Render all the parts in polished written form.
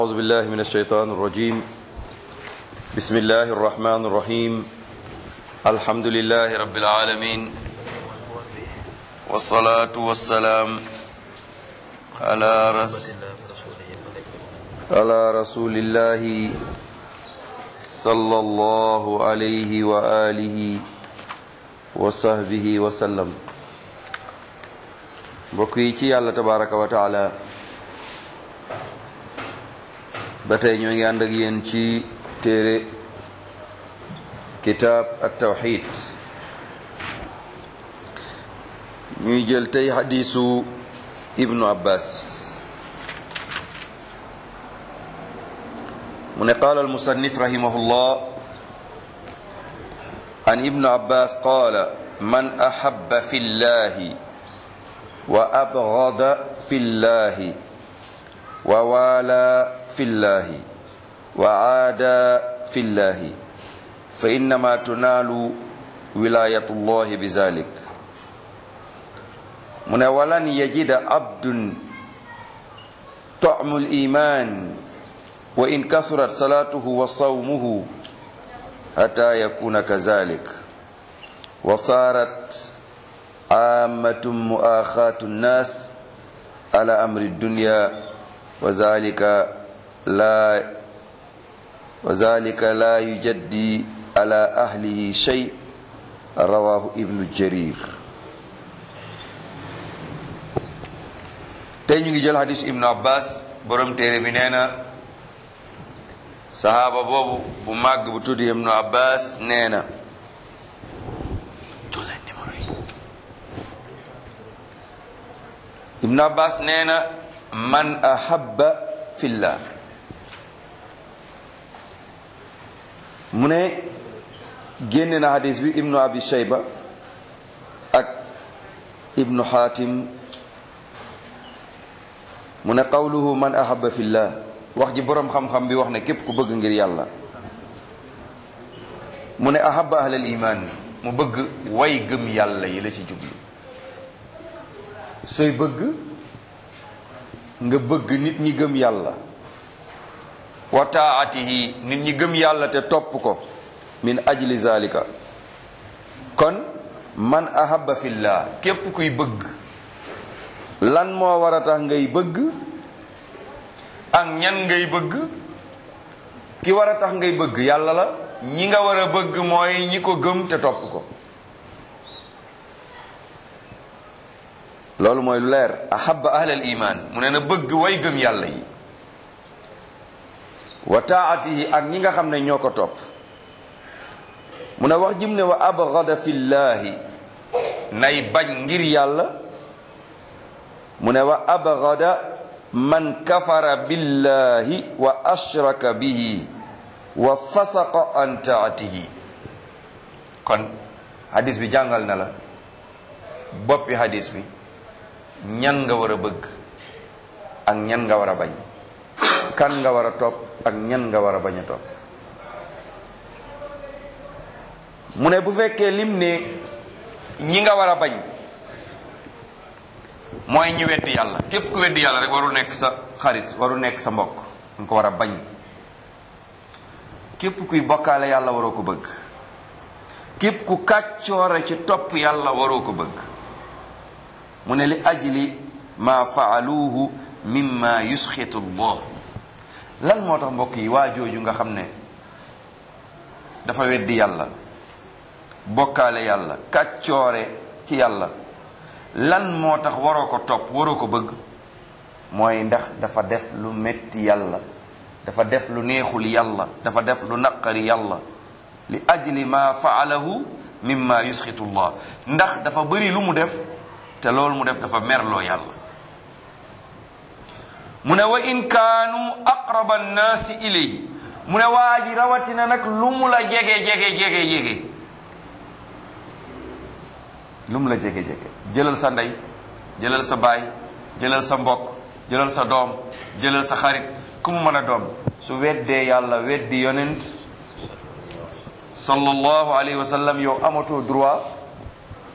أعوذ بالله من الشيطان الرجيم بسم الله الرحمن الرحيم الحمد لله رب العالمين والصلاة والسلام على رسول الله صلى الله عليه وآله وصحبه وسلم بقيتي الله تبارك وتعالى ba tey ñoo ngi ànd ak yéen ci téere kitaab at-tawhid ñuy jël tey xadiisu ibnu abbas mu ne qaala al-musannif rahimahullah an ibnu abbas qaala man ahabba fi llahi wa abghada fi llahi wa wala في الله وعاد في الله فإنما تنال ولاية الله بذلك من ولن يجد عبد طعم الإيمان وإن كثرت صلاته وصومه حتى يكون كذلك وصارت عامة مؤاخاة الناس على أمر الدنيا وذلك لا يجدي على أهله شيء رواه ابن جرير tey ñu ngi jël hadis ibnu abbas borom téere bi nee na sahaaba boobu bu màgg bu tudd ibnu abbas nee na ibnu abbas nee na man ahabba fillah mu ne génne na hadis bi ibnu abi shayba ak ibnu hatim mu ne qawluhu man ahabba fillah wax ji boroom xam-xam bi wax ne képp ku bëgg ngir yàlla mu ne ahabba ahlal iman mu bëgg way gëm yàlla yi la ci jublu sooy bëgg nga bëgg nit ñi gëm yàlla wa taatihi nit ñi gëm yàlla te topp ko min ajli zalika kon man ahabba fillah képp kuy bëgg lan moo war a tax ngay bëgg ak ñan ngay bëgg ki war a tax ngay bëgg yàlla la ñi nga war a bëgg mooy ñi ko gëm te topp ko loolu mooy lu leer ahabba ahlal iman mu ne na bëgg way gëm yàlla yi wa taatihi ak ñi nga xam ne ñoo ko topp mu ne wax jim ne wa abghada fillahi nay bañ ngir yàlla mu ne wa abghada man kafara billahi wa ashraka bihi wa fasaqa an taatihi kon hadis bi jàngal na la boppi hadis bi ñan nga war a bëgg ak ñan nga war a bañ kan nga war a topp ak ñan nga war a bañ a topp mu ne bu fekkee lim ne ñi nga war a bañ mooy ñi weddi yàlla képp ku weddi yàlla rek warul nekk sa xarit warul nekk sa mbokk nga ko war a bañ képp kuy bokkaale yàlla waroo ko bëgg képp ku kàccoore ci topp yàlla waroo ko bëgg mu ne li ajli ma faaluuhu mimma yusxitu llah lan moo tax mbokk yi waa jooju nga xam ne dafa weddi yàlla bokkaale yàlla kàccoore ci yàlla lan moo tax waroo ko topp waroo ko bëgg mooy ndax dafa def lu metti yàlla dafa def lu neexul yàlla dafa def lu naqari yàlla li ajli ma faalahu mimma yusxitu llah ndax dafa bëri lu mu def te loolu mu def dafa merloo yàlla mu ne wa in kaanu aqraba annaasi ilayhi mu ne waa ji rawatina nag lu mu la jege lu mu la jege jëlal sa ndey jëlal sa baay jëlal sa mbokk jëlal sa doom jëlal sa xarit ku mu mën a doom su weddee yàlla weddi yonent sallallahu alayhi wa sallam yow amatoo droit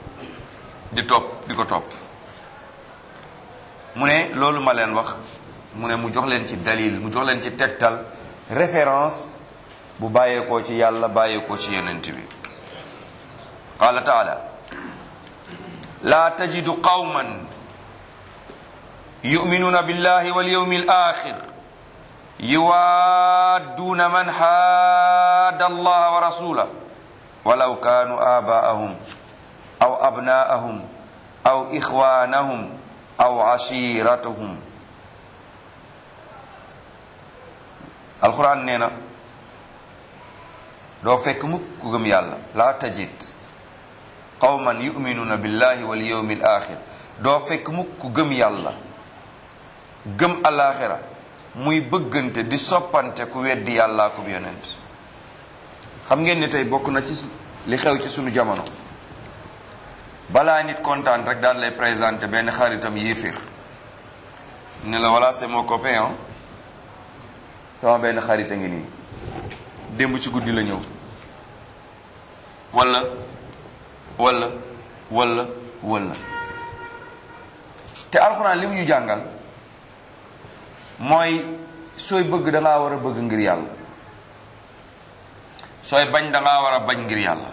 di ko topp mu ne loolu ma leen wax mu ne mu jox leen ci dalil, mu jox leen ci tegtal, référence bu bàyyeekoo ci yàlla bàyyeekoo ci yonent bi. qaala taala laa tajidu qawman yu'minuuna billahi wal yawmil aaxir yuwaadduuna man haadda allaha wa rasulahu walaw kaanu aabaa'ahum aw abnaa'ahum aw ixwaanahum aw ashiiratahum. alquran nee na doo fekk mukk ku gëm yàlla, laa tajid qawman yuminuuna billahi wal yawmil axir, doo fekk mukk ku gëm yàlla gëm alaxira muy bëggante di soppante ku weddi yàllaa ko yonent. xam ngeen ne tey bokk na ci li xew ci sunu jamono, balaa nit kontaan rek daal lay présenté benn xaritam yéefir ne la voilà c'est mon copain, sama benn xarit a ngi nii démb ci guddi la ñëw, walla te alxuraan li mu ñu jàngal mooy sooy bëgg dangaa war a bëgg ngir yàlla, sooy bañ dangaa war a bañ ngir yàlla.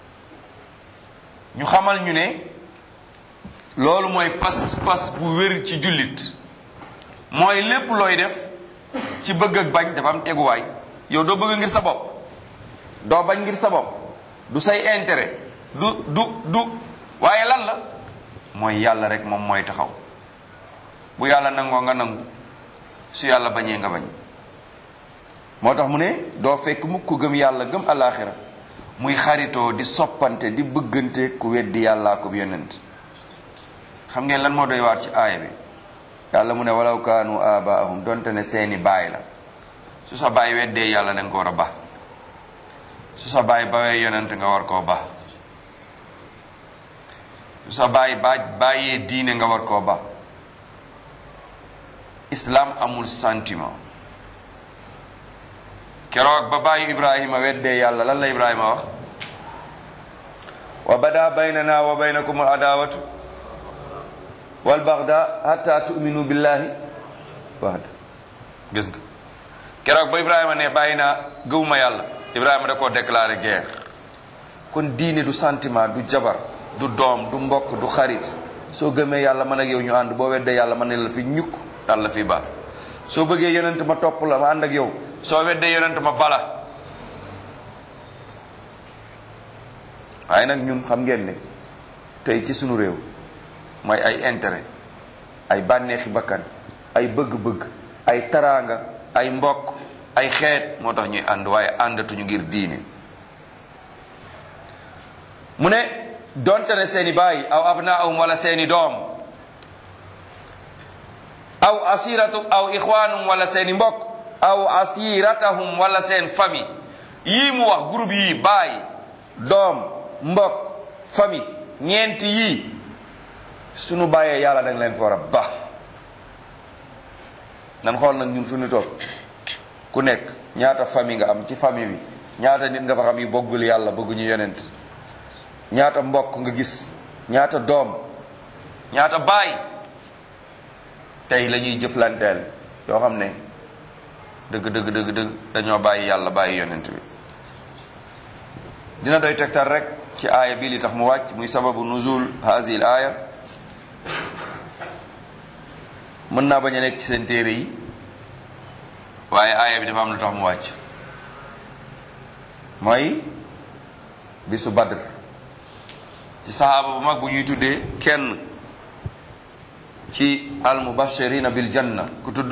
ñu xamal ñu ne loolu mooy pas-pas bu wér ci jullit, mooy lépp looy def ci bëgg ak bañ dafa am teguwaay. yow doo bëgg ngir sa bopp, doo bañ ngir sa bopp, du say intérêt, du waaye lan la mooy yàlla rek moom mooy taxaw. bu yàlla nangoo nga nangu, su yàlla bañee nga bañ. moo tax mu ne doo fekk mukk ku gëm yàlla gëm alaxira muy xaritoo di soppante di bëggante ku weddi yàllaa ko yonent. xam ngeen lan moo doy waar ci aaya bi? yàlla mu ne walaw kaanu abaahum, donte ne seeni baay la. su sa baay weddee yàlla danga ko war a ba, su sa baay bawee yonent nga war koo ba, su sa baay bàyyee diine nga war koo ba. islam amul sentiment. keroog ba bàyyi Ibrahima weddee yàlla lan la Ibrahima wax? wa bada baynana wa baynakum al adawatu wal bagda hatta tu'minu billahi wahda. gis nga keroog ba Ibrahima ne bàyyi naa gëwuma yàlla, Ibrahima da koo déclaré guerre. kon diine du sentiment, du jabar, du doom, du mbokk, du xarit. soo gëmee yàlla man ak yow ñu ànd, boo weddee yàlla man ne la fi ñukk daal la fi baax. soo bëggee yonent ma topp la ma ànd ak yow, soo weddee yonent ma bala. waaye nag ñun xam ngeen ne tey ci sunu réew mooy ay intérêt, ay bànneexi bakkan, ay bëgg-bëgg, ay taraanga, ay mbokk, ay xeet moo tax ñuy ànd, waaye àndatuñu ngir diine. mu ne donte ne seeni baay aw abnaahum wala seeni doom, aw asiratu aw ixwaanum wala seeni mbokk, aw asiratahum wala seen famille. yii mu wax groupe yii, baay, doom, mbokk, famille, ñeenti yii sunu bàyyee yàlla dañ leen fa war a ba. nan xool nag ñun fu ñu toog ku nekk ñaata famille nga am ci famille bi, ñaata nit nga fa xam yu bëggul yàlla bëgguñu yonent, ñaata mbokk nga gis, ñaata doom, ñaata baay tey la ñuy jëflanteel yoo xam ne dëgg dañoo bàyyi yàlla bàyyi yonent bi. dina doy tegtal rek ci aaya bi li tax mu wàcc, muy sababu nuzul haazihil aaya. mën naa bañ a nekk ci seen téere yi, waaye aaya bi dafa am lu tax mu wàcc. mooy bisu Badr, ci sahaaba bu mag bu ñuy tuddee kenn ci al mubashirina bil janna, ku tudd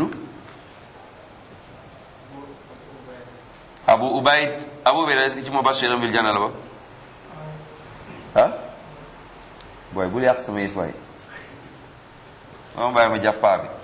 Abu Ubayd. Abu Ubayd est-ce que ci mubashirina bil janna la ba? ah booy bul yàq sama yëf waay, moom bàyyi ma jàppaa bi.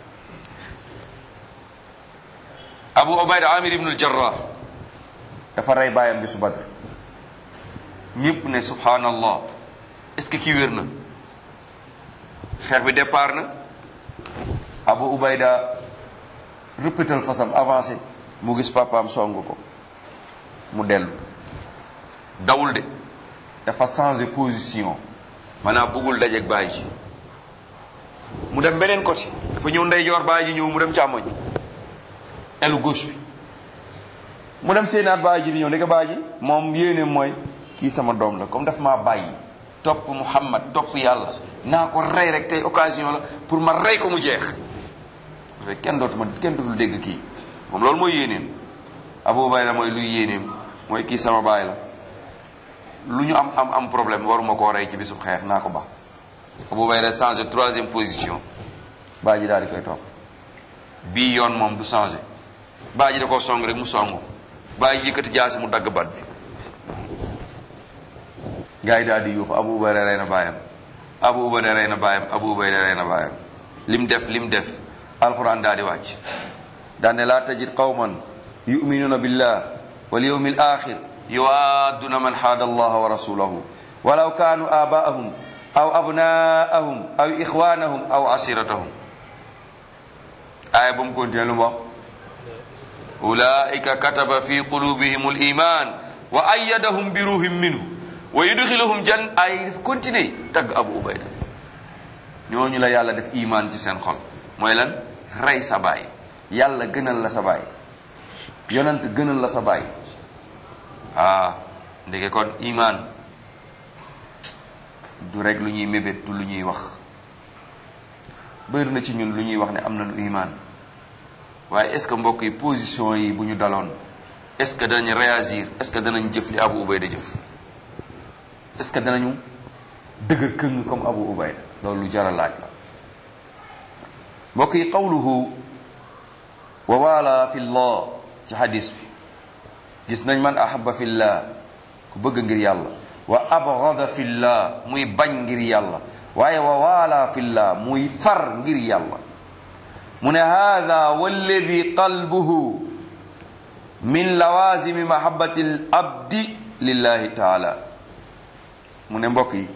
Abu Ubayd Amir ibn al-Jarrah dafa rey bàyyam bisu Badr. ñëpp ne subhanallah, est-ce que kii wér na? xeex bi départ na, Abu Ubayda rëppatal fasam avancé, mu gis papaam song ko, mu dellu. dawul de, dafa changé position, maanaam bëggul dajeeg bàyyi ci. mu dem beneen côté, dafa ñëw ndeyjoor baay ji ñëw mu dem càmmoñ elu gauche bi mu dem seenaat baay ji di ñëw ndeke baay ji moom yéene mooy kii sama doom la comme daf maa bàyyi topp Muhammad topp yàlla naa ko rey rek tey occasion la pour ma rey ko mu jeex kenn dootul dégg kii moom loolu mooy yéeneem. Abu Ubayda mooy luy yéeneem mooy kii sama baay la lu ñu am problème waruma koo rey ci bisub xeex naa ko ba. Abu Ubayda changé 3e position baay ji daal di koy topp bii yoon moom du changé baay ji da koo song rek mu songu baay ji yëkkati jaasi mu dagg bat bi gars yi daal di yuuxu Abu Ubayda rey na baayam Abu Ubayda rey na baayam Abu Ubayda rey na baayam lim def alquran daal di wàcc daan ne laa tajid qawman yu'minuna billah wal yawmil akhir yuwadduna man haada allaha wa rasulahu walaw kanu abaahum aw abnaahum aw ixwanahum aw asiratahum aaya ba mu continué lu mu wax ulaika kataba fi qulubihim al iman wa ayyadahum bi ruhin minhu wa yudxiluhum ay def continué tagg Abu Ubayda ñooñu la yàlla def iman ci seen xol mooy lan rey sa baay yàlla gënal la sa baay yonent gënal la sa baay ndeke kon iman du rek lu ñuy mébét du lu ñuy wax bëri na ci ñun lu ñuy wax ne am nañu iman waaye est-ce que mbokk yi position yi bu ñu daloon est-ce que danañ réagir est-ce que danañ jëf li Abu Ubayda jëf est-ce que danañu dëgër këng comme Abu Ubayda loolu lu jar a laaj la mbokk yi qawluhu wa wala fi llah ci hadis bi gis nañ man ahabba fi llah ku bëgg ngir yàlla wa abghada fi llah muy bañ ngir yàlla waaye wa wala fi llah muy far ngir yàlla mu ne hada walladi qalbuhu min lawazimi mahabbati al abdi lillahi taala mu ne mbokk yi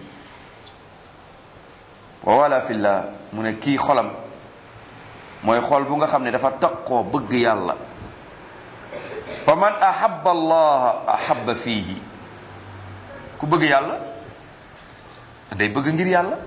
wa wala fi llah mu ne kii xolam mooy xol bu nga xam ne dafa taqoo bëgg yàlla fa man ahabba allaha ahabba fiihi ku bëgg yàlla day bëgg ngir yàlla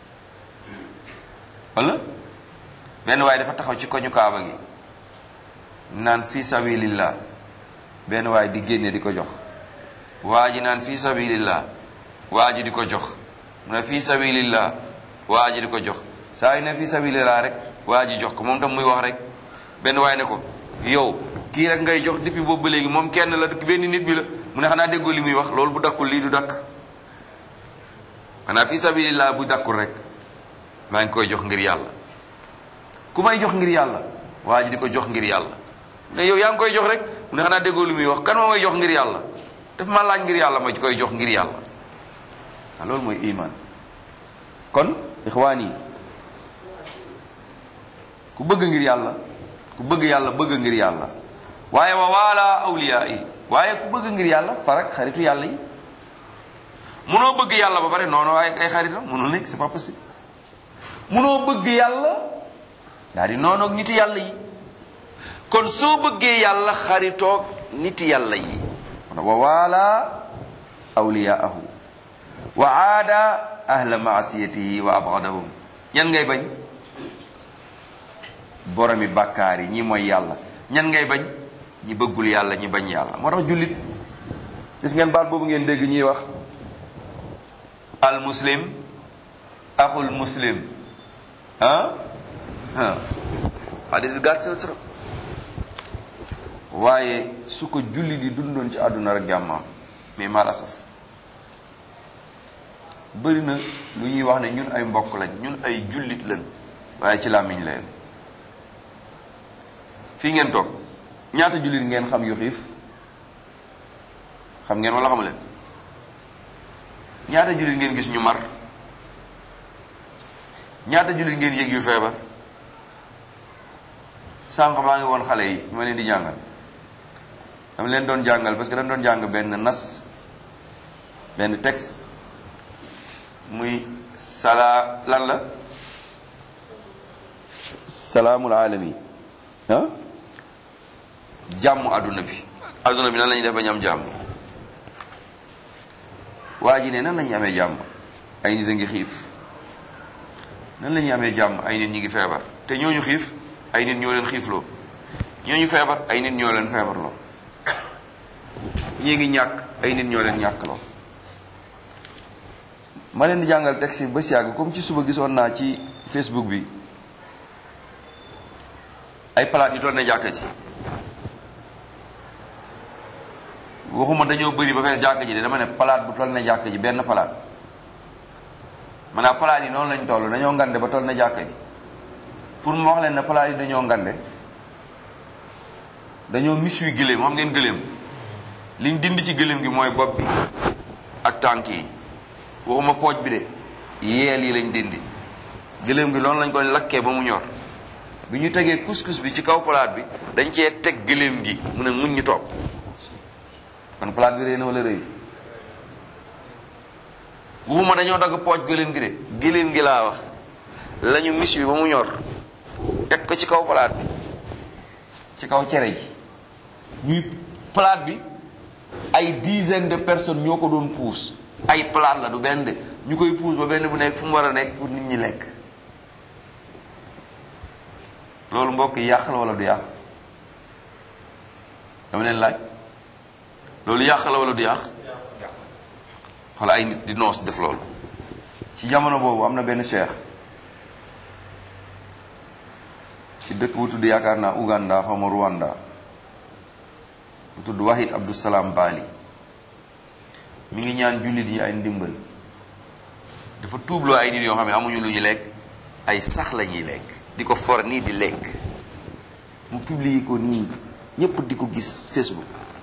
wala benn waay dafa taxaw ci koñu kaaba gi naan fi sabilillah benn waay di génne di ko jox waa ji naan fi sabilillah waa ji di ko jox mu ne fi sabilillah waa ji di ko jox saa yu ne fi sabilillah rek waa ji jox ko moom tam muy wax rek benn waay ne ko yow kii rek ngay jox depuis boobu ba léegi moom kenn la benn nit bi la mu ne xanaa déggoo li muy wax loolu bu dakkul lii du dakk xanaa fi sabilillah bu dakkul rek maa ngi koy jox ngir yàlla ku may jox ngir yàlla waa ji di ko jox ngir yàlla ne yow yaa ngi koy jox rek mu ne xanaa déggoo li muy wax kan moo may jox ngir yàlla daf ma laaj ngir yàlla ma koy jox ngir yàlla waaw loolu mooy iman kon ixwaan yi ku bëgg ngir yàlla ku bëgg yàlla bëgg ngir yàlla waaye wa waala awliyaa yi waaye ku bëgg ngir yàlla farak xaritu yàlla yi munoo bëgg yàlla ba pare noonu waaye ay xaritam munul nekk c'est pas possible munoo bëgg yàlla daa di noonoog niti yàlla yi kon soo bëggee yàlla xaritoog niti yàlla yi wa waala awliyaahu wa aada ahla maasiyatihi wa abgadahum ñan ngay bañ boromi bàkkaar yi ñi mooy yàlla ñan ngay bañ ñi bëggul yàlla ñi bañ yàlla moo tax jullit gis ngeen baat boobu ngeen dégg ñuy wax al muslim axul muslim hadis bi gàtt trop waaye su ko jullit yi dundoon ci àdduna rek jàmmaam mais malasaf bëri na lu ñuy wax ne ñun ay mbokk lañ ñun ay jullit lañ waaye ci làmmiñ leen fii ngeen toog ñaata jullit ngeen xam yu xiif xam ngeen wala xamu leen ñaata jullit ngeen gis ñu mar ñaata jullit ngeen yëg yu feebar sànq maa ngi woon xale yi ma leen di jàngal dama leen doon jàngal parce que dañ doon jàng benn nas benn texte muy lan la salaamul alami jàmm adduna bi nan la ñuy def ba ñu am jàmm waa ji ne nan la ñuy amee jàmm ay nit a ngi xiif nan la ñuy amee jàmm ay nit ñi ngi feebar te ñooñu xiif ay nit ñoo leen xiifloo, ñooñu feebar ay nit ñoo leen feebarloo, ñii ngi ñàkk ay nit ñoo leen ñàkkloo. ma leen di jàngal texte ba si yàgg comme ci suba gisoon naa ci Facebook bi ay palaat yu toll ne jàkka ji. waxuma dañoo bëri ba fees jàkka ji de, dama ne palaat bu toll ne jàkka ji, benn palaat. maanaam palaat yi noonu lañ toll, dañoo ngande ba toll ne jàkka ji. pour mu wax leen ne palaat yi dañoo ngande, dañoo mis wi gëléem. xam ngeen gëléem liñ dindi ci gëléem gi mooy bopp bi ak tànk yi, waxuma pooj bi de, yeel yi lañ dindi. gëléem gi loolu lañ koy lakkee ba mu ñor. bi ñu tegee couscous bi ci kaw palaat bi dañ cee teg gëléem gi mu ne muñ ñu toog. kon palaat bi rëy na wala rëy? waxuma dañoo dagg pooj gëléem gi de, gëléem gi laa wax lañu mis bi ba mu ñor teg ko ci kaw palaat bi, ci kaw cere ji. ñuy palaat bi ay dizaine de personnes ñoo ko doon puus. ay palaat la du benn de, ñu koy puus ba benn bu nekk fu mu war a nekk pour nit ñi lekk. loolu mbokk yi yàq la wala du yàq? dama leen laaj, loolu yàq la wala du yàq? xala ay nit di noos def loolu. ci jamono boobu am na benn cheikh ci dëkk bu tudd yaakaar naa Uganda xaw ma Rwanda, bu tudd Wahid Abdussalam Bali. mi ngi ñaan jullit yi ay ndimbal. dafa tuubloo ay nit yoo xam ne amuñu lu ñu lekk, ay sax la ñuy lekk, di ko for nii di lekk. mu publier ko nii ñëpp di ko gis Facebook,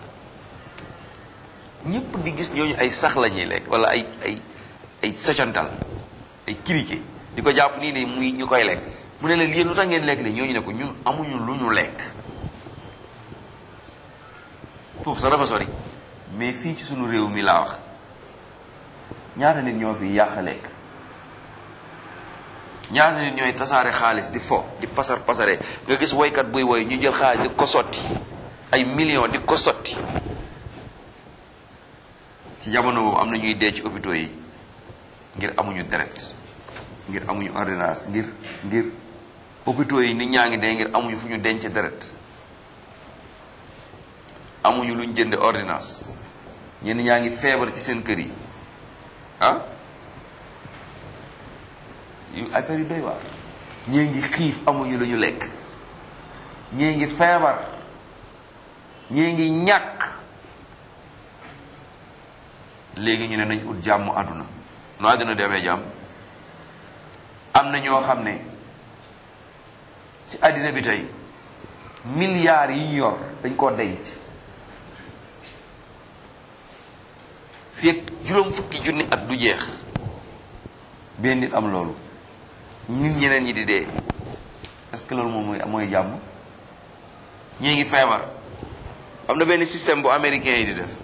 ñëpp di gis ñooñu ay sax la ñuy lekk wala ay sacantal, ay kirike, di ko jàpp nii ne muy ñu koy lekk. mu ne leen yéen lu tax ngeen lekk li ñooñu ne ko ñun amuñu lu ñu lekk. foofu sax dafa sori, mais fii ci sunu réew mi laa wax ñaata nit ñoo fi yàq lekk, ñaata nit ñooy tasaare xaalis di fo di pasare nga gis woykat buy woy ñu jël xaalis di ko sotti ay millions di ko sotti. ci jamono boobu am na ñuy dee ci hôpitaux yi ngir amuñu deret, ngir amuñu ordonnance, ngir hôpitaux yi nit ñaa ngi dee ngir amuñu fu ñu denc deret, amuñu luñ jënd ordonnance. ñenn ñaa ngi feebar ci seen kër yi yu affaire yu doy waar. ñii ngi xiif amuñu lu ñu lekk, ñii ngi feebar, ñii ngi ñàkk. léegi ñu ne nañ ut jàmm àdduna. nu àdduna demee jàmm? am na ñoo xam ne ci àddina bi tey milliards yi ñu yor dañ koo denc. fii ak juróom fukki junni at du jeex benn nit am loolu, nit ñeneen ñi di dee. est-ce que loolu moom mooy jàmm? ñii ngi feebar. am na benn système bu américain yi di def.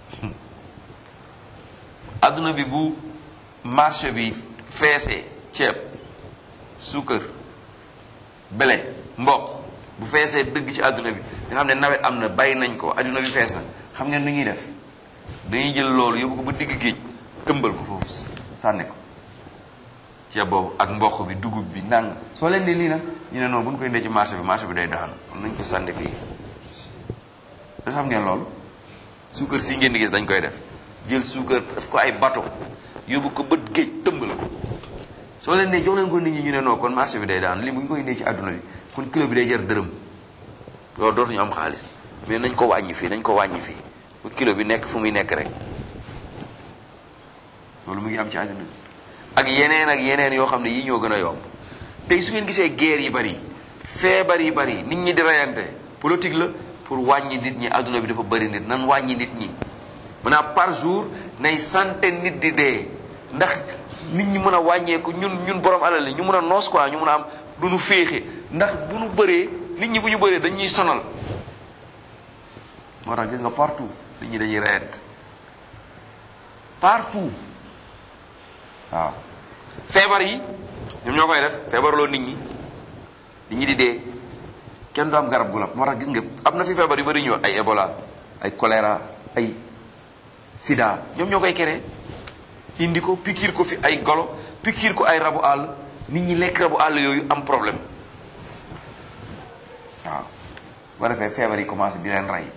adduna bi bu marché bi feesee, ceeb, suukar, blé, mboq bu feesee dëgg ci adduna bi nga xam ne nawet am na, bàyyi nañ ko, adduna bi fees na, xam ngeen nu ñuy def? dañuy jël loolu yóbbu ko ba digg géej, tëmbal ko foofu sànni ko. ceeb boobu ak mboq bi, dugub bi, nang soo leen di lii nag ñu ne non bu ñu koy indee ci marché bi day daanu, kon nañ ko sànni fii. da xam ngeen loolu? suukar si ngeen di gis dañ koy def, jël suukar daf ko ay bateau yóbbu ko bët géej tëmbal ko. soo leen ne jox leen ko nit ñi ñu ne non kon marché bi day daanu, li bu ñu koy indee ci àdduna bi kon kilo bi day jar dërëm. loolu dootuñu am xaalis, mais nañ ko wàññi fii, nañ ko wàññi fii bu kilo bi nekk fu muy nekk rek. loolu mu ngi am ci àdduna bi ak yeneen yoo xam ne yii ñoo gën a yomb. tey su ngeen gisee guerre yi bari, feebar yi bari, nit ñi di reyante, politique la pour wàññi nit ñi. àdduna bi dafa bari nit, nan wàññi nit ñi. maanaam par jour nay centaine nit di dee ndax nit ñi mën a wàññeeku, ñun borom alal li ñu mën a noos quoi, ñu mën a am du ñu féexe. ndax bu ñu bëree, nit ñi bu ñu bëree dañuy sonal. moo tax gis nga partout nit ñi dañuy reyante partout. waaw feebar yi ñoom ñoo koy def, feebarloo nit ñi di dee, kenn du am garab gu la. moo tax gis nga am na fi feebar yu bari ñu wax ay Ebola, ay choléra, ay sida, ñoom ñoo koy créé indi ko, pikiir ko fi ay golo, pikiir ko ay rabu àll, nit ñi lekk rabu àll yooyu am problème. su ko defee feebar yi commencé di leen rey.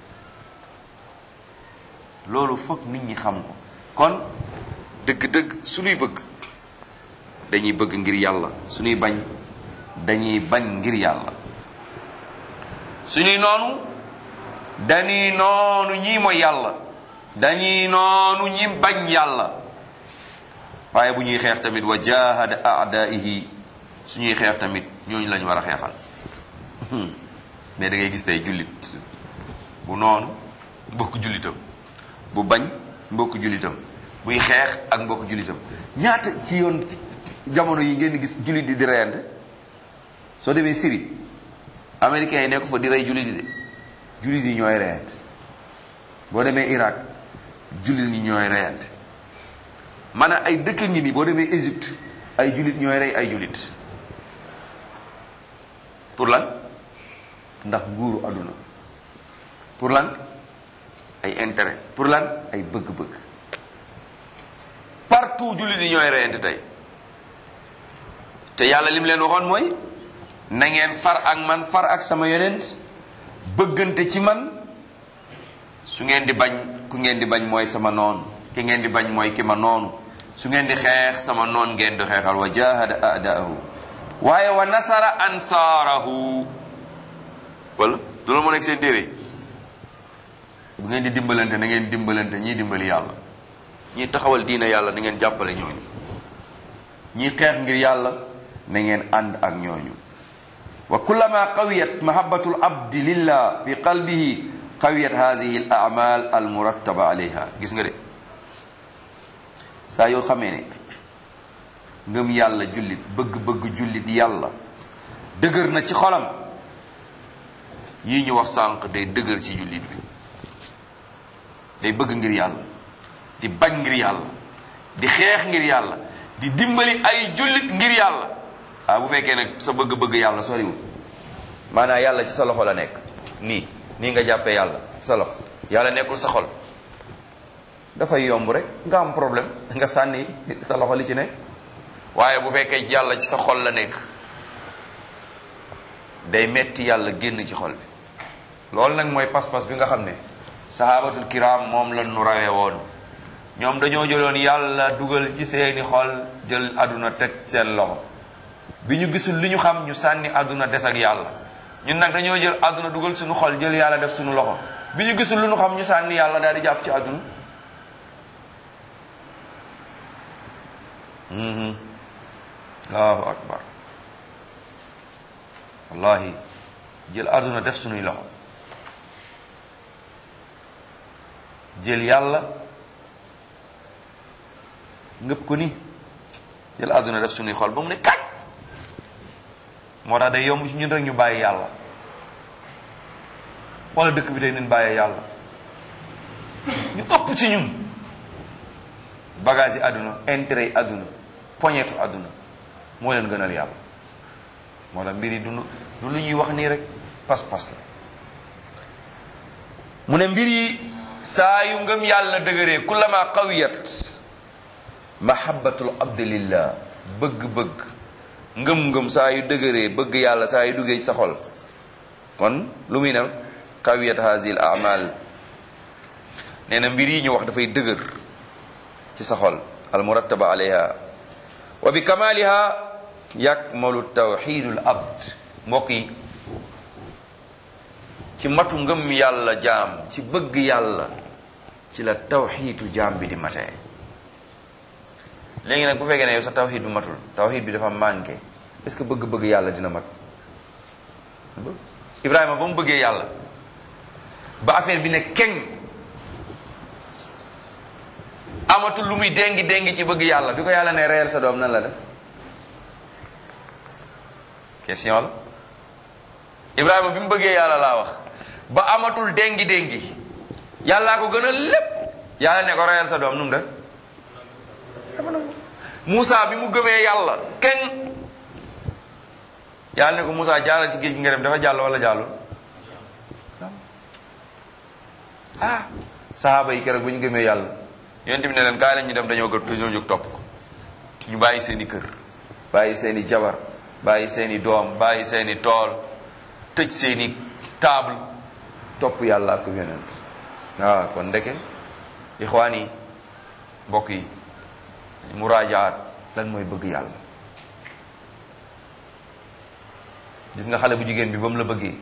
loolu foog nit ñi xam ko. kon dëgg-dëgg suñuy bëgg dañuy bëgg ngir yàlla, suñuy bañ dañuy bañ ngir yàlla, suñuy noonu dañuy noonu ñi mooy yàlla, dañuy noonu ñi bañ yàlla. waaye bu ñuy xeex tamit wa jahada a'daihi, suñuy xeex tamit ñooñu lañu war a xeexal. mais da ngay gis tey jullit bu noonu mbokk jullitam, bu bañ mbokk jullitam, buy xeex ak mbokk jullitam. ñaata ci yoon jamono yi ngeen gis jullit di reyante. soo demee Syrie américains yi nekk fa di rey jullit yi de, jullit yi ñooy reyante. boo demee Irak jullit ñi ñooy reyante. maanaam ay dëkk ngi nii boo demee Égypte ay jullit ñooy rey ay jullit. pour lan? ndax nguuru àdduna. pour lan? ay intérêt. pour lan? ay bëgg-bëgg. partout jullit yi ñooy reyante tey. te yàlla lim leen waxoon mooy na ngeen far ak man, far ak sama yonent, bëggante ci man. su ngeen di bañ ku ngeen di bañ mooy sama noon, ki ngeen di bañ mooy ki ma noonu. su ngeen di xeex sama noon ngeen di xeexal. wa jahada a'daahu waaye wa nasara ansaarahu. wala du la moo nekk seen téere. bu ngeen di dimbalante na ngeen dimbalante ñii dimbali yàlla, ñii taxawal diina yàlla na ngeen jàppale ñooñu, ñii xeex ngir yàlla na ngeen ànd ak ñooñu. wa kullama qawiyat mahabbatul abdi lillah fi qalbihi qawiyat hadhihi al a'mal al murattaba alayha. gis nga de saa yoo xamee ne ngëm yàlla jullit, bëgg-bëgg jullit yàlla dëgër na ci xolam, yii ñu wax sànq day dëgër ci jullit bi. day bëgg ngir yàlla, di bañ ngir yàlla, di xeex ngir yàlla, di dimbali ay jullit ngir yàlla. bu fekkee nag sa bëgg-bëgg yàlla soriwul, maanaam yàlla ci sa loxo la nekk, nii nga jàppee yàlla sa loxo, yàlla nekkul sa xol, dafay yomb rek nga am problème, nga sànni sa loxo li ci nekk. waaye bu fekkee yàlla ci sa xol la nekk, day metti yàlla génn ci xol bi. loolu nag mooy pas-pas bi nga xam ne sahabatul kiram moom la nu rawee woon. ñoom dañoo jëloon yàlla dugal ci seeni xol, jël àdduna teg seen loxo. bi ñu gisul li ñu xam ñu sànni àdduna des ak yàlla. ñun nag dañoo jël àdduna dugal suñu xol, jël yàlla def suñu loxo. bi ñu gisul lu ñu xam ñu sànni yàlla daal di jàpp ci àdduna. allahu akbar. wallahi jël àdduna def suñuy loxo, jël yàlla ngëpp ko ni, jël àdduna def suñuy xol ba mu ne kaj. moo tax day yomb ci ñun rek ñu bàyyi yàlla. wala dëkk bi day nen bàyyee yàlla. ñu ëpp ci ñun bagage yi àdduna, intérêt yi àdduna, poñetu àdduna moo leen gënal yàlla. moo tax mbir yi du lu ñuy wax nii rek, pas-pas la. mu ne mbir yi saa yu ngëm yàlla dëgëree, kullama qawiyat mahabbatul abdi lillah, bëgg-bëgg ngëm-ngëm saa yu dëgëree, bëgg yàlla saa yu duggee ci sa xol, kon lu muy ne qawiyat hazil a'mal. nee na mbir yi ñu wax dafay dëgër ci sa xol, al murattaba alayha wa bi kamaliha yakmalu tawxidul abd. mbokk yi, ci matu ngëm yàlla jaam, ci bëgg yàlla, ci la tawxiidu jaam bi di matee. léegi nag bu fekkee ne yow sa tawxiid bi matul, tawxiid bi dafa manqué, est-ce que bëgg-bëgg yàlla dina mat? Ibrahima ba mu bëggee yàlla ba affaire bi ne keng, amatul lu muy déngi ci bëgg yàlla, bi ko yàlla ne reyal sa doom nan la def? question la. Ibrahima bi mu bëggee yàlla laa wax, ba amatul déngi yàllaa ko gën a lépp, yàlla ne ko reyal sa doom nu mu def? Moussa bi mu gëmee yàlla kenn, yàlla ne ko Moussa jàllal ci géej gi nga dem, dafa jàll wala jàllul? sahaaba yi keroog bu ñu gëmee yàlla, yonent bi ne leen kaay leen ñu dem, dañoo jóg topp ko. ñu bàyyi seeni kër, bàyyi seeni jabar, bàyyi seeni doom, bàyyi seeni tool, tëj seeni table topp yàlla ak yonent. waaw kon ndeke ixwaan yi mbokk yi muraajaat lan mooy bëgg yàlla. gis nga xale bu jigéen bi ba mu la bëggee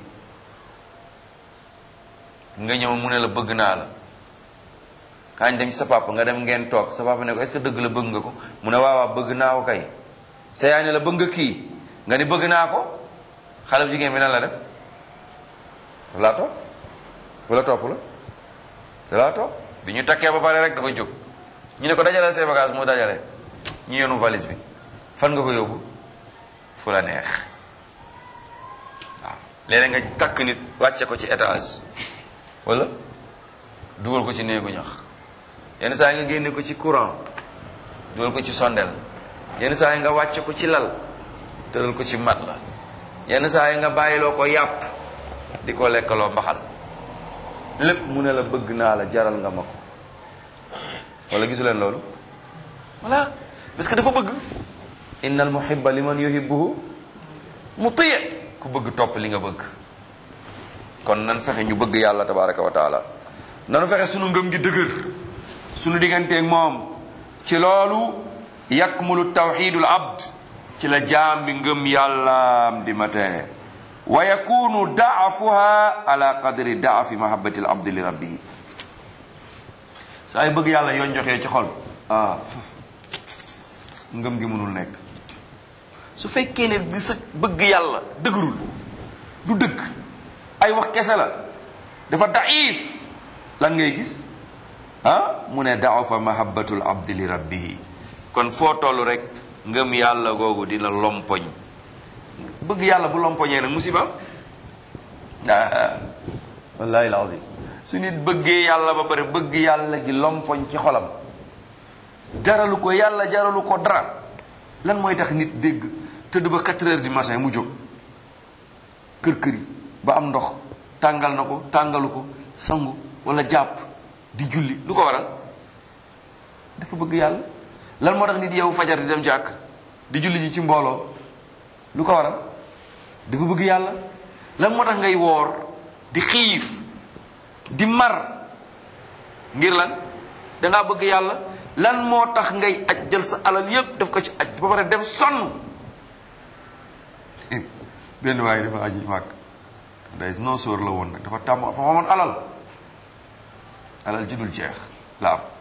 nga ñëw mu ne la bëgg naa la kañ dem ci sa papa nga dem ngeen toog sa papa ne ko est-ce que dëgg la bëgg nga ko mu ne waaw bëgg naa ko kay. sa yaay ne la bëgg nga kii nga ni bëgg naa ko xale bu jigéen bi nan la def daf laa topp wala topp la da laa topp bi ñu takkee ba pare rek dafa jóg ñu ne ko dajale say bagage mu dajale ñu yenu valise bi fan nga ko yóbbu fu la neex waaw léeg-léeg nga takk nit wàcce ko ci étage wala dugal ko ci néegu ñax yenn saa yi nga génne ko ci courant dugal ko ci sondel yenn saa yi nga wàcce ko ci lal tëral ko ci mat la yenn saa yi nga bàyyiloo ko yàpp di ko lekkaloo mbaxal lépp mu ne la bëgg naa la jaral nga ma ko wala gisu leen loolu voilà parce que dafa bëgg innal muhibba liman yuhibbuhu muti' ku bëgg topp li nga bëgg. kon nan fexe ñu bëgg yàlla tabaraka wa taala nanu fexe sunu ngëm gi dëgër sunu digganteeg moom ci loolu yakmulu tawxidul abd ci la jaam bi ngëm yàllaam di matee wa yakunu daafuha ala qadri daafi mahabbati al abdi li rabbihi saa yu bëgg yàlla yoon joxee ci xol ngëm gi mënul nekk su fekkee ne di sa bëgg yàlla dëgërul du dëgg ay wax kese la dafa daif lan ngay gis mu ne daafa mahabbatul abdi li rabbihi kon foo toll rek ngëm yàlla googu dina lompoñ bëgg yàlla bu lompoñee nag musiba wallahi alazim su nit bëggee yàlla ba pare bëgg yàlla gi lompoñ ci xolam jaralu ko yàlla jaralu ko dara lan mooy tax nit dégg tëdd ba 4 heures du matin mu jóg kër yi ba am ndox tàngal na ko tàngalu ko sangu wala jàpp di julli lu ko waral dafa bëgg yàlla. lan moo tax nit yow fajar di dem jàkk di julli ji ci mbooloo lu ko waral dafa bëgg yàlla. lan moo tax ngay woor di xiif di mar ngir lan dangaa bëgg yàlla. lan moo tax ngay aj jël sa alal yépp def ko ci aj ba pare dem sonn benn waaye dafa aji màgg day noo sóor la woon nag dafa tàmm fa amoon alal ju dul jeex la am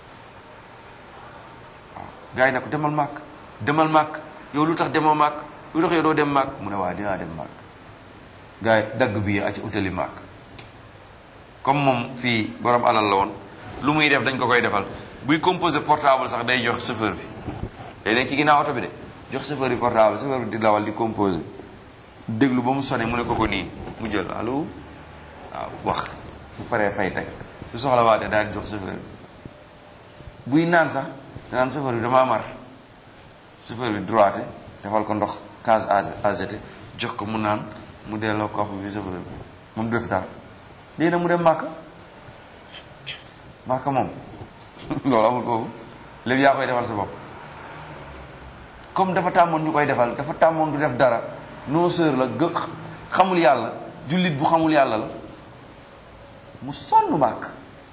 waaw gars yi ne ko demal màkk yow lu tax demoo màkk lu tax yow doo dem màkk mu ne waa dinaa dem màkk gars yi dagg bi aci utali màkk comme moom fii borom alal la woon lu muy def dañ ko koy defal buy composé portable sax day jox chauffeur bi day nekk ci ginnaaw oto bi de jox chauffeur bi portable chauffeur bi di dawal di composé déglu ba mu sonné mu ne ko nii mu jël allo waaw wax bu paree fay teg su soxla waatee daal di jox chauffeur bi buy naan sax danaan chauffeur bi damaa mar chauffeur bi droité defal ko ndox case AGT jox ko mu naan mu delloo kopp bi chauffeur bi moom du def dara léegi nag mu dem Màkka moom loolu amul foofu léegi yaa koy defal sa bopp comme dafa tàmmoon ñu koy defal dafa tàmmoon du def dara non seur la xamul yàlla jullit bu xamul yàlla la mu sonn màkk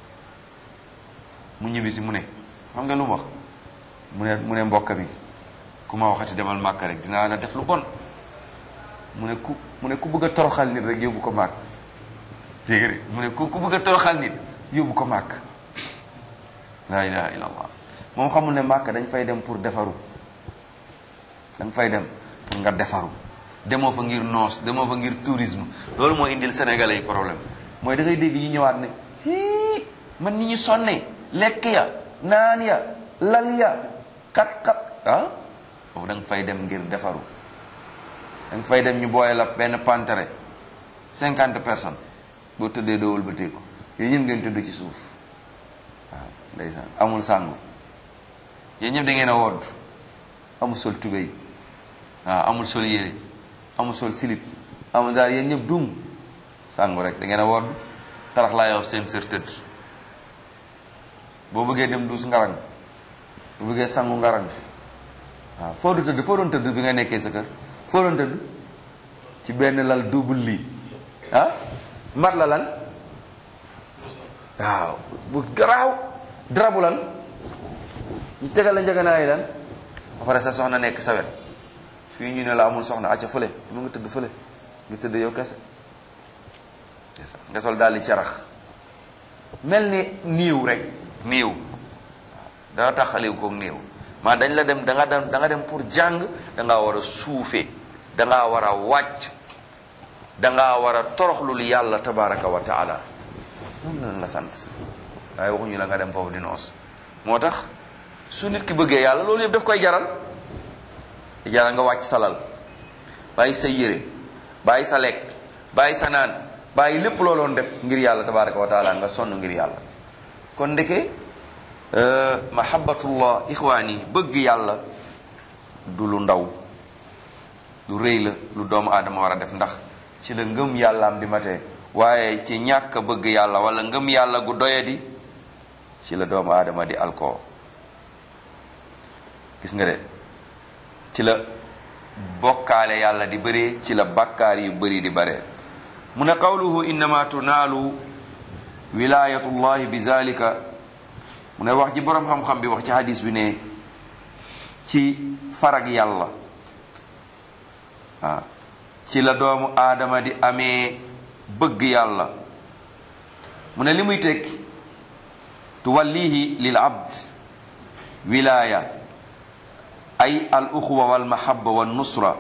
mu ñibbi si mu ne xam nga lu mu wax mu ne mbokk mi ku ma waxati demal màkk rek dinaa la def lu bon mu ne ku bëgg a toroxal nit rek yóbbu ko màkk dégg mu ne ku bëgg a toroxal nit yóbbu ko màkk la ilaha illallah moom xamul ne màkk dañ fay dem pour defaru dañ fay dem pour nga defaru demoo fa ngir noos demoo fa ngir tourisme loolu moo indil sénégalais yi problème mooy da ngay dégg ñi ñëwaat ne fii man ni ñu sonne lekk ya naan ya lal ya kat foofu da nga fay dem ngir defaru da nga fay dem ñu booye la benn pantere 50 personnes boo tëddee doowul ba téeku yooyu ñëpp ngeen tëdd ci suuf waaw ndeysaan amul sàngu yéen ñëpp da ngeen a wodd amul sol tubéy waaw amul sol yére amul sol silip amul daal yéen ñëpp dum sàngu rek da ngeen a wodd tarax laa yow seen sër tëdd boo bëggee dem duus ngarang boo bëggee sangu ngarang waaw foo doon tëdd bi nga nekkee sa kër foo doon tëdd ci benn lal double lit ah mat la lan waaw bu garaaw darabu lan ñu tegal la njëganaay lan ba pare sa soxna nekk sa wet fii ñu ne la amul soxna acca fële mu nga tëdd fële nga tëdd yow kese nga sol daal di carax mel ni niiw rek niiw dana taxaliw koog niiw maa dañ la dem da nga dem pour jàng da ngaa war a suufee da ngaa war a wàcc da ngaa war a toroxlul yàlla tabaraka wa taala moom lañ la sant waaye waxuñu la nga dem foofu di noos moo tax su nit ki bëggee yàlla loolu yëpp daf koy jaral nga wàcc salal bàyyi sa yére bàyyi sa lekk bàyyi sa naan bàyyi lépp looloon def ngir yàlla tabaraka wa taala nga sonn ngir yàlla kon ndeke mahabbatullah ixwaani bëgg yàlla du lu ndaw lu rëy la lu doomu aadama war a def ndax ci la ngëm yàllaam di matee waaye ci ñàkk bëgg yàlla wala ngëm yàlla gu doyadi ci la doomu aadama di alkoo gis nga de ci la bokkaale yàlla di bëree ci la bàkkaar yu bëri di bare mu ne qawluhu innama tunaalu wilayatullahi bi zalika mu ne wax ji boroom xam-xam bi wax ci hadis bi ne ci farag yàlla waaw ci la doomu aadama di amee bëgg yàlla mu ne li muy tekki tuwallihi lil abd wilaya ay al uxwa wal mahabba wal nusra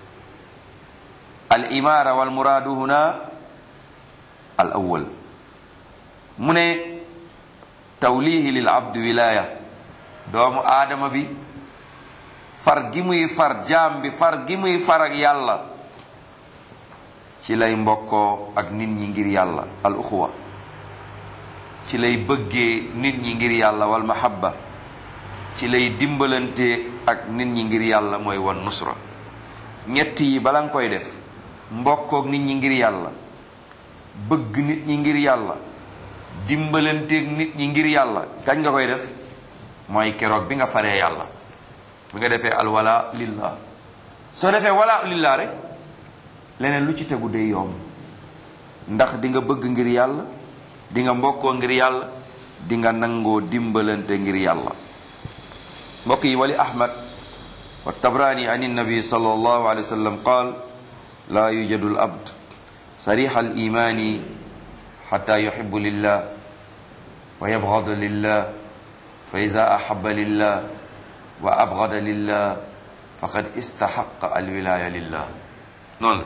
al imara wal muraadu huna al awwal mu ne tawlihi lil abd wilaya doomu aadama bi far gi muy far jaam bi far gi muy far ak yàlla ci lay mbokkoo ak nit ñi ngir yàlla al uxwa ci lay bëggee nit ñi ngir yàlla wal mahabba ci lay dimbalante ak nit ñi ngir yàlla mooy wan nusra ñett yi bala nga koy def mbokkook nit ñi ngir yàlla bëgg nit ñi ngir yàlla dimbalanteeg nit ñi ngir yàlla kañ nga koy def mooy keroog bi nga faree yàlla bi nga defee alwala lillah soo defee wala lillah rek leneen lu ci tegu day yomb ndax di nga bëgg ngir yàlla di nga mbokkoo ngir yàlla di nga nangoo dimbalante ngir yàlla mbokk yi wali ahmad wa tabrani an nabi sallallahu alayhi wa sallam qaal la yujadu al abd sarih al imani hatta yuhibbu lillah wa yabghadu lillah fa iza ahabba lillah wa abghada lillah faqad istahaqqa al wilaya lillah noonu la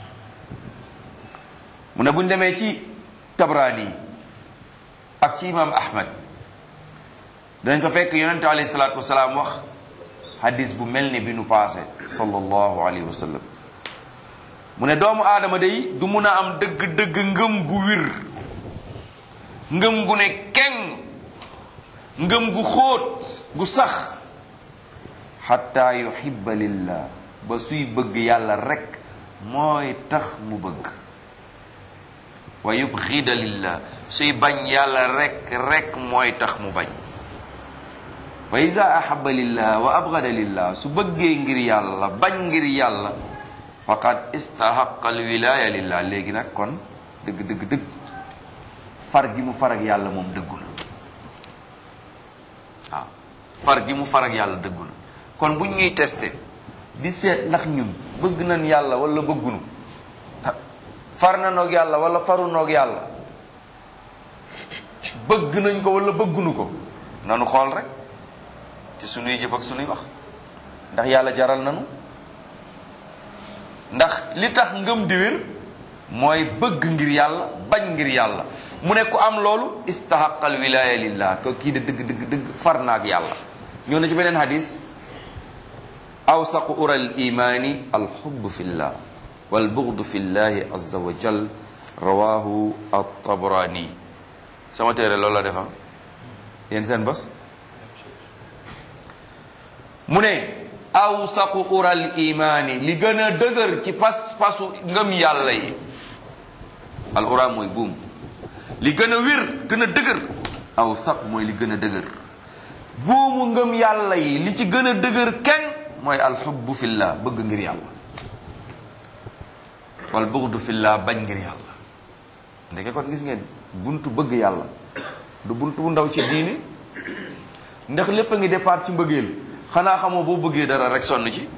mu ne buñ demee ci tabrani ak ci imam ahmad dañ ko fekk yonente alayhi salaatu wasalaam wax hadis bu mel ni bi nu paase sallallahu alayhi wa sallam mu ne doomu aadama day du mun a am dëgg-dëgg ngëm gu wir ngëm gu ne keng ngëm gu xóot gu sax xatta yuhibba lillah ba suy bëgg yàlla rek mooy tax mu bëgg wa yubghida lillah suy bañ yàlla rek mooy tax mu bañ fa iza ahabba lillah wa abghada lillah su bëggee ngir yàlla bañ ngir yàlla faqad istahaqqa al wilaya lillah léegi nag kon dëgg far gi mu far ak yàlla moom dëggu na waaw far gi mu far ak yàlla dëggu na kon bu ñuy testé di seet ndax ñun bëgg nañ yàlla wala bëggunu far na noog yàlla wala faru noog yàlla bëgg nañ ko wala bëggunu ko nanu xool rek ci sunuy jëf ak sunuy wax ndax yàlla jaral nanu ndax li tax ngëm di wér mooy bëgg ngir yàlla bañ ngir yàlla mu ne ku am loolu istahaqal wilaya lillah ko kii de dëgg far na ak yàlla ñëw na ci beneen hadis awsaqu ural imani alxubb fillah wal bughd fillahi azza wa jal rawahu at-tabrani sama téere loolu la defa yéen seen bos mu ne awsaqu ural imani li gën a dëgër ci pas-pasu ngëm yàlla yi al ura mooy buum li gën a wér gën a dëgër awsaq mooy li gën a dëgër buumu ngëm yàlla yi li ci gën a dëgër kenn mooy alxubbu fillah bëgg ngir yàlla wal bughdu fillah bañ ngir yàlla ndeke kon gis ngeen buntu bëgg yàlla du buntu bu ndaw ci diini, ndax lépp a ngi départ ci mbëggeel. xanaa xamoo boo bëggee dara rek sonn ci.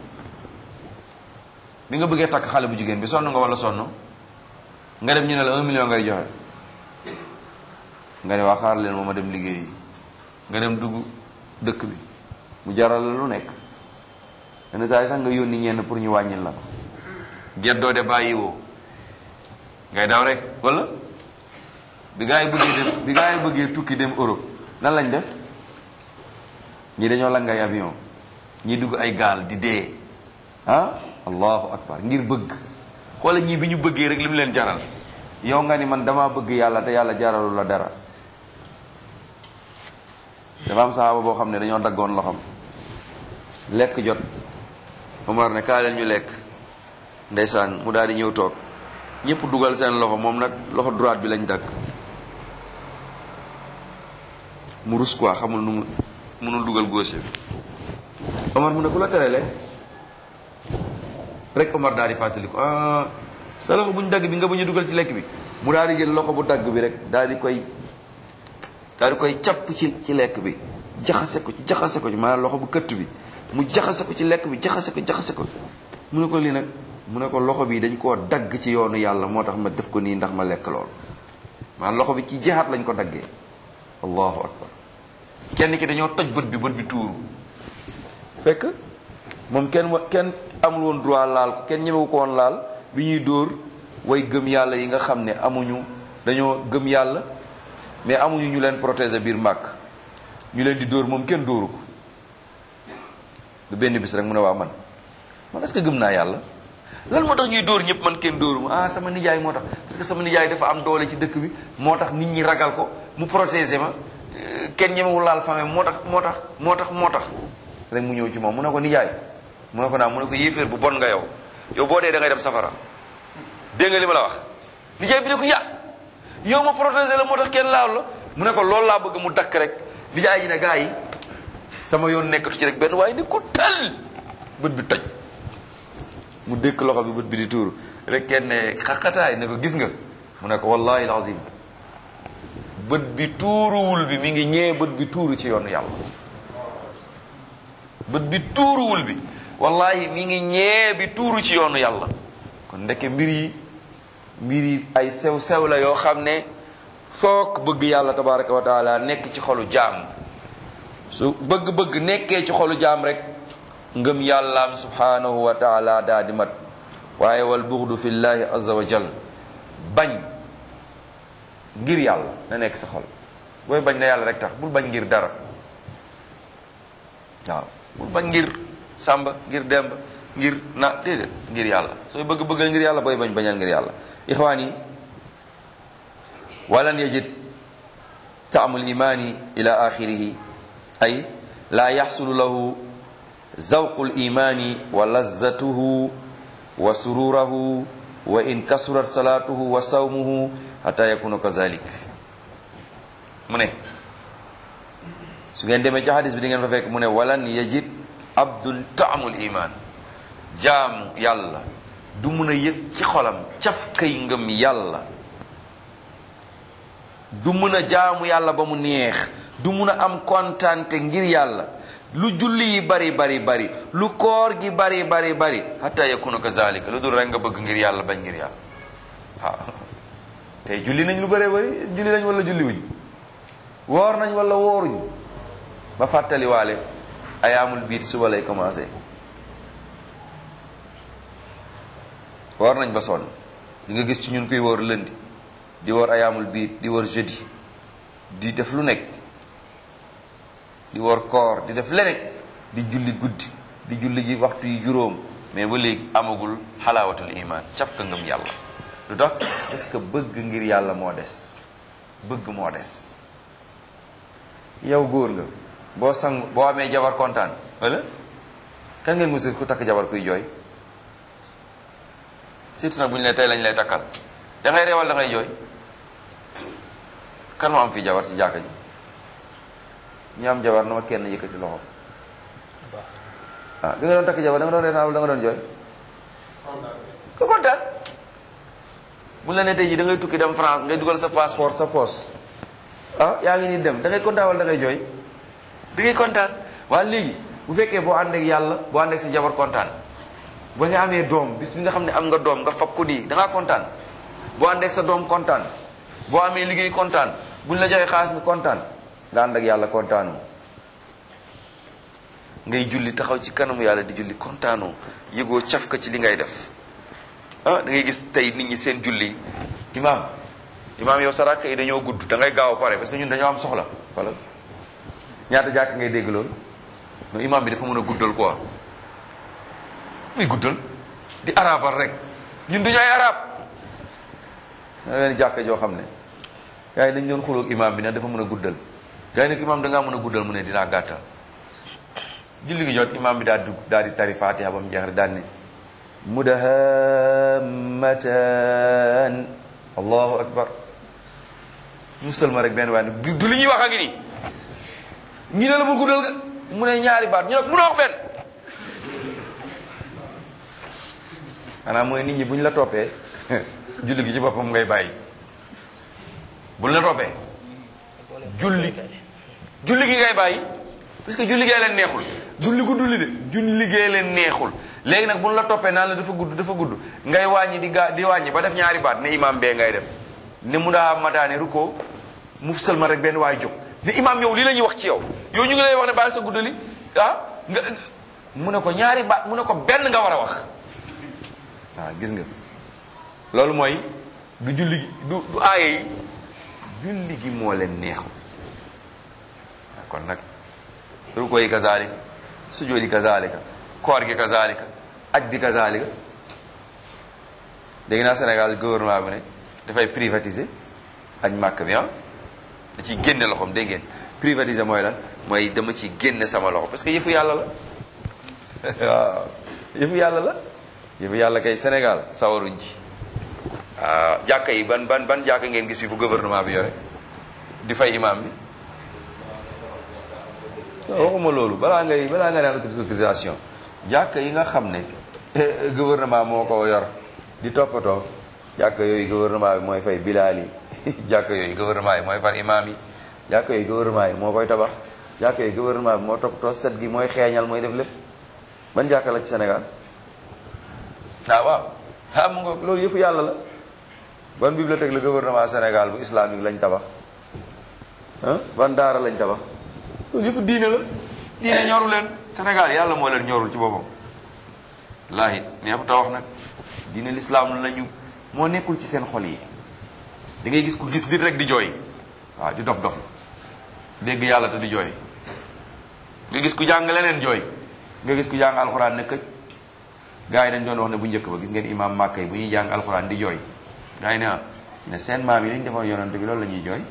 bi nga bëggee takk xale bu jigéen bi sonn nga wala sonn nga dem ñu ne la 1 million ngay joxe nga ne waa xaar leen moom ma dem liggéey nga dem dugg dëkk bi mu jaral la lu nekk yenn saa yi sax nga yónni ñenn pour ñu wàññil la ko geddoo de bàyyi woo ngay daw rek wala bi gaa yi bëggee tukki dem Europe nan lañ def ñii dañoo la ngay avion ñii dugg ay gaal di dee allahu akbar ngir bëgg. xoola ñii bi ñu bëggee rek li mu leen jaral yow nga ni man damaa bëgg yàlla te yàlla jaralu la dara. dafa am saxaaba boo xam ne dañoo daggoon loxam lekk jot Omar ne kaa leen ñu lekk ndeysaan mu daal di ñëw toog ñëpp dugal seen loxo moom nag loxo droite bi lañ dagg mu rus quoi xamul nu mu mënul dugal gauche bi. Omar mu ne ku la tere lekk rek Omar daal di fàttali ko sa loxo bu ñu dagg bi nga bañ a dugal ci lekk bi mu daal di jël loxo bu dagg bi rek daal di koy capp ci lekk bi jaxase ko ci maanaam loxo bu këtt bi mu jaxase ko ci lekk bi jaxase ko mu ne ko lii nag mu ne ko loxo bi dañ koo dagg ci yoonu yàlla moo tax ma def ko nii ndax ma lekk lool maanaam loxo bi ci jihaat lañ ko daggee. allahu akbar kenn ki dañoo toj bët bi tuuru fekk moom kenn amul woon droit laal ko kenn ñemewu ko woon laal bi ñuy dóor way gëm yàlla yi nga xam ne dañoo gëm yàlla mais amuñu ñu leen protéger biir màkk ñu leen di dóor moom kenn dóoru ko ba benn bis rek mu ne waa man est-ce que gëm naa yàlla lan moo tax ñuy dóor ñëpp man kenn dóoru ma sama nijaay moo tax parce que sama nijaay dafa am doole ci dëkk bi moo tax nit ñi ragal ko mu protéger ma kenn ñemewu laal famille moo tax rek mu ñëw ci moom mu ne ko nijaay mu ne ko naa mu ne ko yéeféer bu bon nga yow boo dee da ngay dem safara dégg nga li ma la wax. nijaay bi ne ko yow ma protéger la moo tax kenn laal la mu ne ko loolu laa bëgg mu dakk rek nijaay ji ne gaa yi sama yoon nekkatu ci rek benn waaye ni ko tal bët bi toj mu dékk loxo bi bët bi di tuuru rek kenn xaqataay ne ko gis nga mu ne ko wallahi alazim bët bi tuuruwul bi mi ngi ñee bët bi tuuru ci yoonu yàlla bët bi tuuruwul bi wallahi mi ngi ñee bi tuuru ci yoonu yàlla. kon ndeke mbir yi ay sew la yoo xam ne foog bëgg yàlla tabaraka wa taala nekk ci xolu jaam su bëgg-bëgg nekkee ci xolu jaam rek ngëm yàllaam subhanahu wa taala daa di mat. waaye wal bughdu fillahi azza wa jal bañ ngir yàlla na nekk sa xol booy bañ na yàlla rek tax bul bañ ngir dara waaw bul bañ ngir sàmba ngir demb ngir déedéet ngir yàlla sooy bëggal ngir yàlla booy bañal ngir yàlla. ixwaan yi walan yajid taamul imaani ila axirihi ay laa yaxsulu lahu zawqul imaani wa lazzatuhu wa sururahu wa in kasurat salaatuhu wa sawmuhu xata yakuna kazalik. mu ne su ngeen demee ci xadis bi di ngeen fa fekk mu ne walan yajid abdun taamul iman jaamu yàlla du mun a yëg ci xolam caf kay ngëm yàlla du mun a jaamu yàlla ba mu neex du mun a am kontaante ngir yàlla lu julli yi bari lu koor gi bari hatta yakuna kazalika lu dul rek nga bëgg ngir yàlla bañ ngir yàlla waaw tey julli nañ lu bari julli nañ wala julli wuñ woor nañ wala wooruñ ba fàttaliwaale ayaamul biit suba lay commencé woor nañ ba sonn di nga gis ci ñun kuy woor lundi di woor ayaamul biit di woor jeudi di def lu nekk di woor koor di def leneen di julli guddi di julli ji waxtu yi juróom mais ba léegi amagul xalaawatul iman caf ka ngëm yàlla lu tax est-ce que bëgg ngir yàlla moo des bëgg moo des. yow góor nga boo amee jabar kontaan wala kan ngeen musul ku takk jabar kuy jooy surtout nag bu ñu ne tey lañ lay takkal da ngay reewal da ngay jooy. kan moo am fii jabar ci jàkka ji ñu am jabar na ma kenn yëkkati loxo bi nga doon takk jabar da nga doon reetaan wala da nga doon jooy ko kontaan bu la ne tey ji da ngay tukki dem France ngay dugal sa passeport sa poche yaa ngi nii dem da ngay kontaan wala da ngay jooy? da ngay kontaan. waa léegi bu fekkee boo ànd ak yàlla boo ànd ak sa jabar kontaan ba nga amee doom bis bi nga xam ne am nga doom nga fab ko nii da ngaa kontaan. boo ànd ak sa doom kontaan boo amee liggéey kontaan buñ la joxee xaalis nga kontaan nga ànd ak yàlla kontaanoo. ngay julli taxaw ci kanamu yàlla di julli kontaanoo yëgoo caf ka ci li ngay def. da ngay gis tey nit ñi seen julli imaam yow sa rakk yi dañoo gudd da ngay gaaw a pare parce que ñun dañoo am soxla wala ñaata jàkk ngay dégg loolu no imaam bi dafa mën a guddal quoi muy guddal di arabal rek ñun duñu ay arab da leen jàkk joo xam ne gars yi dañ doon xuloog imaam bi ne dafa mën a guddal gars yi nag imaam da ngaa mën a guddal mu ne dinaa gàttal julli gi jot imaam bi daal di tari fatiha ba mu jeex rek daal ne mudahammatan allahu akbar musulma rek benn waaye du li ñuy wax a ngi nii ñi ne la mu guddal nga mu ne ñaari baat ñu ne mun a wax benn maanaam mooy nit ñi bu ñu la toppee julli gi ci boppam ngay bàyyi bu ñu la toppee julli gi ngay bàyyi parce que julli gee leen neexul julli guddul li de julli gee leen neexul léegi nag bu ñu la toppee naan la dafa gudd ngay wàññi di wàññi ba def ñaari baat ne imaam bee ngay dem ne mu daa mataane rukkoo mu sëlma rek benn waay jóg ne imaam yow lii la ñuy wax ci yow ñu ngi lay wax ne bàyyi sa guddali nga mu ne ko ñaari baat mu ne ko benn nga war a wax waaw gis nga loolu mooy du julli gi du aaye yi julli gi moo leen neexul kon nag rukkoo yi kazaalika sujjóot yi kazaalika koor gi kazaalika aj bi kazaalika dégg naa Sénégal gouvernement bi ne dafay privatiser aj màkk bi da ciy génne loxoom dégg ngeen privatiser mooy lan mooy dama ci génne sama loxo parce que yëfu yàlla la waaw yëfu yàlla kay Sénégal sawaruñ ci waaw jàkka yi ban jàkka ngeen gis fi bu gouvernement bi yore di fay imam bi waxuma loolu balaa nga naan autorisation jàkka yi nga xam ne gouvernement moo ko yor di toppatoo jàkka yooyu gouvernement bi mooy fay bilaal yi jàkka yooyu gouvernement yi mooy far imam yi jàkka yooyu gouvernement yi moo koy tabax jàkka yooyu gouvernement bi moo toppatoo set gi mooy xeeñal mooy def lépp ban jàkka la ci Sénégal waaw mu nga loolu yëpp yàlla la ban bibliothèque la gouvernement Sénégal bu islamique lañ tabax ban daara lañ tabax loolu yëpp diine la diine ñoru leen Sénégal yàlla moo leen ñorul ci boppam wallaahi neexu ta wax nag diine l'islam lañu moo nekkul ci seen xol yi da ngay gis ku gis nit rek di jooy waaw di dof dof dégg yàlla te di jooy nga gis ku jàng leneen jooy nga gis ku jàng alxuraan ne këj gars yi dañ doon wax ne bu njëkk ba gis ngeen imam Màkka yi bu ñuy jàng alxuraan di jooy gars yi ne seen maam yi lañ defoon yonent bi loolu la ñuy jooy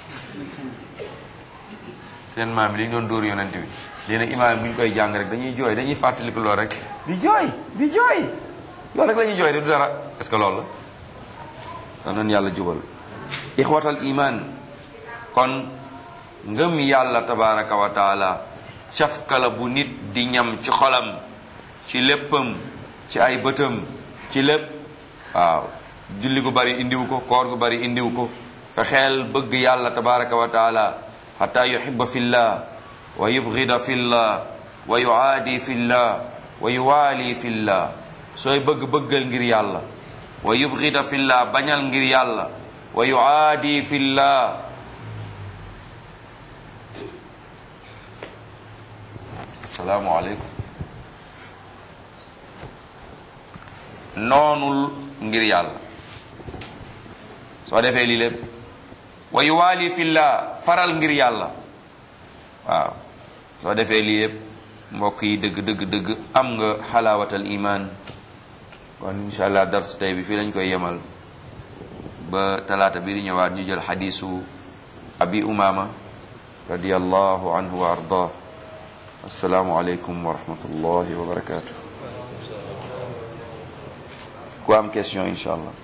seen maam yi dañ doon dóor yonent bi léegi nag imaam bu ñu koy jàng rek dañuy jooy dañuy fàttaliku loolu rek di jooy loolu rek la ñuy jooy de du dara est-ce que loolu la danoon yàlla jubal ixwatal iman kon ngëm yàlla tabaraka wa taala cafkala bu nit di ñam ci xolam ci léppam ci ay bëtam ci lépp waaw julli gu bari indiwu ko koor gu bari indiwu ko fexeel bëgg yàlla tabaraka wa taala xata yuhibba fillah wa yubghida fillah wa yuaadi fillah wa yuwaali fillah sooy bëggal ngir yàlla wa yubghida fillah bañal ngir yàlla wa yuaadi fillah assalaamu aleykum noonul ngir yàlla soo defee lii lépp wa yuwaali fillah faral ngir yàlla waaw soo defee lii lépp mbokk yi dëgg am nga xalaawatal iman kon insha allah dars tey bi fii lañ koy yemal ba talaata bi di ñëwaat ñu jël xadiisu abi umama radiyallahu anhu wa ardah assalaamu aleykum wa rahmatullahi wa barakatuh ku am question insha allah